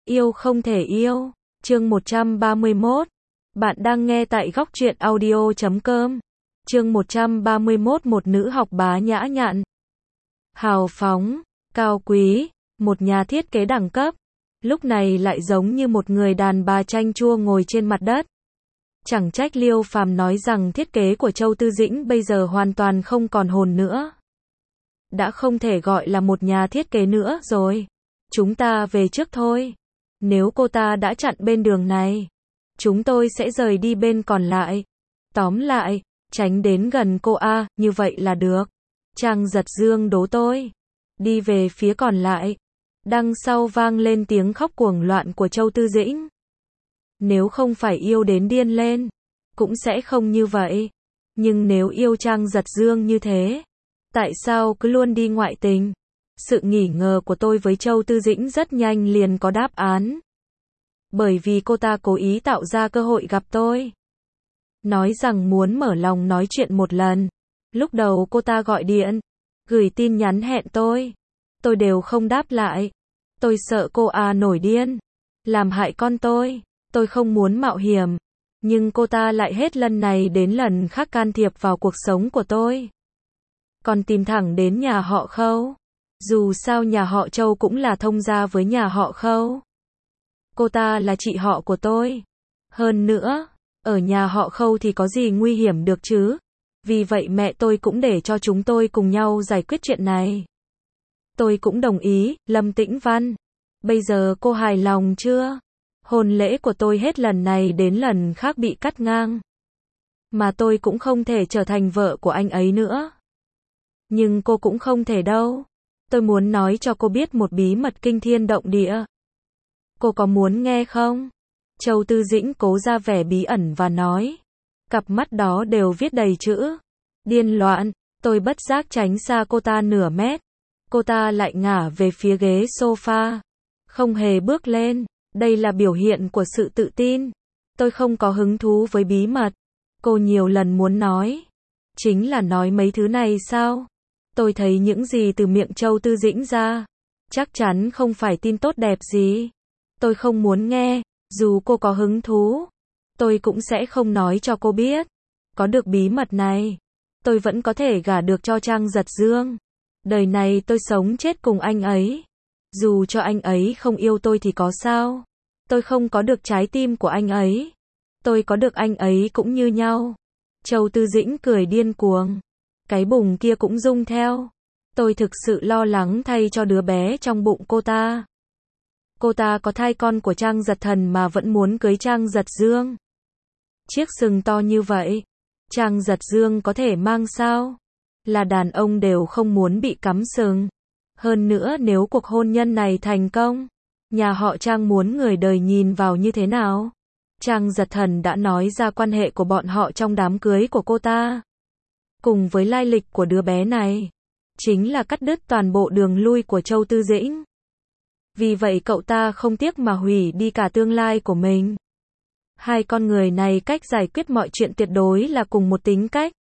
Yêu không thể yêu. Chương 131. Bạn đang nghe tại góc truyện audio.com. Chương 131. Một nữ học bá nhã nhặn, hào phóng, cao quý, một nhà thiết kế đẳng cấp, lúc này lại giống như một người đàn bà chanh chua ngồi trên mặt đất. Chẳng trách Liêu Phàm nói rằng thiết kế của Châu Tư Dĩnh bây giờ hoàn toàn không còn hồn nữa. Đã không thể gọi là một nhà thiết kế nữa rồi. Chúng ta về trước thôi. Nếu cô ta đã chặn bên đường này, chúng tôi sẽ rời đi bên còn lại. Tóm lại, tránh đến gần cô A, như vậy là được. Trang Giật Dương đố tôi. Đi về phía còn lại. Đằng sau vang lên tiếng khóc cuồng loạn của Châu Tư Dĩnh. Nếu không phải yêu đến điên lên, cũng sẽ không như vậy. Nhưng nếu yêu Trang Giật Dương như thế, tại sao cứ luôn đi ngoại tình? Sự nghi ngờ của tôi với Châu Tư Dĩnh rất nhanh liền có đáp án. Bởi vì cô ta cố ý tạo ra cơ hội gặp tôi. Nói rằng muốn mở lòng nói chuyện một lần. Lúc đầu cô ta gọi điện, gửi tin nhắn hẹn tôi. Tôi đều không đáp lại. Tôi sợ cô nổi điên, làm hại con tôi. Tôi không muốn mạo hiểm. Nhưng cô ta lại hết lần này đến lần khác can thiệp vào cuộc sống của tôi. Còn tìm thẳng đến nhà họ Khâu. Dù sao nhà họ Châu cũng là thông gia với nhà họ Khâu. Cô ta là chị họ của tôi. Hơn nữa, ở nhà họ Khâu thì có gì nguy hiểm được chứ? Vì vậy mẹ tôi cũng để cho chúng tôi cùng nhau giải quyết chuyện này. Tôi cũng đồng ý, Lâm Tĩnh Văn. Bây giờ cô hài lòng chưa? Hôn lễ của tôi hết lần này đến lần khác bị cắt ngang. Mà tôi cũng không thể trở thành vợ của anh ấy nữa. Nhưng cô cũng không thể đâu. Tôi muốn nói cho cô biết một bí mật kinh thiên động địa. Cô có muốn nghe không? Châu Tư Dĩnh cố ra vẻ bí ẩn và nói. Cặp mắt đó đều viết đầy chữ điên loạn. Tôi bất giác tránh xa cô ta nửa mét. Cô ta lại ngả về phía ghế sofa. Không hề bước lên. Đây là biểu hiện của sự tự tin. Tôi không có hứng thú với bí mật. Cô nhiều lần muốn nói. Chính là nói mấy thứ này sao? Tôi thấy những gì từ miệng Châu Tư Dĩnh ra, chắc chắn không phải tin tốt đẹp gì. Tôi không muốn nghe, dù cô có hứng thú. Tôi cũng sẽ không nói cho cô biết. Có được bí mật này, tôi vẫn có thể gả được cho Trang Giật Dương. Đời này tôi sống chết cùng anh ấy. Dù cho anh ấy không yêu tôi thì có sao? Tôi không có được trái tim của anh ấy. Tôi có được anh ấy cũng như nhau. Châu Tư Dĩnh cười điên cuồng. Cái bụng kia cũng rung theo. Tôi thực sự lo lắng thay cho đứa bé trong bụng cô ta. Cô ta có thai con của Trang Giật Thần mà vẫn muốn cưới Trang Giật Dương. Chiếc sừng to như vậy, Trang Giật Dương có thể mang sao? Là đàn ông đều không muốn bị cắm sừng. Hơn nữa nếu cuộc hôn nhân này thành công, nhà họ Trang muốn người đời nhìn vào như thế nào? Trang Giật Thần đã nói ra quan hệ của bọn họ trong đám cưới của cô ta. Cùng với lai lịch của đứa bé này, chính là cắt đứt toàn bộ đường lui của Châu Tư Dĩnh. Vì vậy cậu ta không tiếc mà hủy đi cả tương lai của mình. Hai con người này cách giải quyết mọi chuyện tuyệt đối là cùng một tính cách.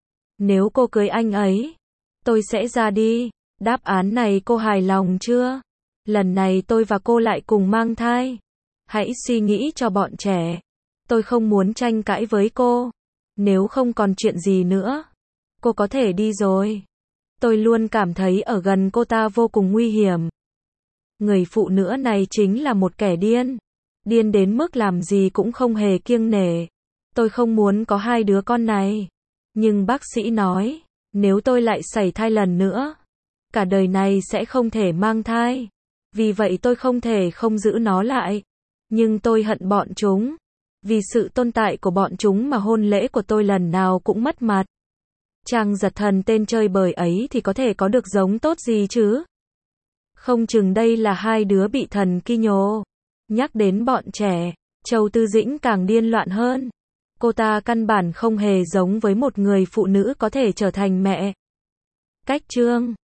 Nếu cô cưới anh ấy, tôi sẽ ra đi. Đáp án này cô hài lòng chưa? Lần này tôi và cô lại cùng mang thai. Hãy suy nghĩ cho bọn trẻ. Tôi không muốn tranh cãi với cô. Nếu không còn chuyện gì nữa, cô có thể đi rồi. Tôi luôn cảm thấy ở gần cô ta vô cùng nguy hiểm. Người phụ nữ này chính là một kẻ điên. Điên đến mức làm gì cũng không hề kiêng nể. Tôi không muốn có hai đứa con này. Nhưng bác sĩ nói, nếu tôi lại sảy thai lần nữa, cả đời này sẽ không thể mang thai. Vì vậy tôi không thể không giữ nó lại. Nhưng tôi hận bọn chúng. Vì sự tồn tại của bọn chúng mà hôn lễ của tôi lần nào cũng mất mặt. Trang Giật Thần tên chơi bời ấy thì có thể có được giống tốt gì chứ? Không chừng đây là hai đứa bị thần ki nhồ. Nhắc đến bọn trẻ, Châu Tư Dĩnh càng điên loạn hơn. Cô ta căn bản không hề giống với một người phụ nữ có thể trở thành mẹ. Cách chương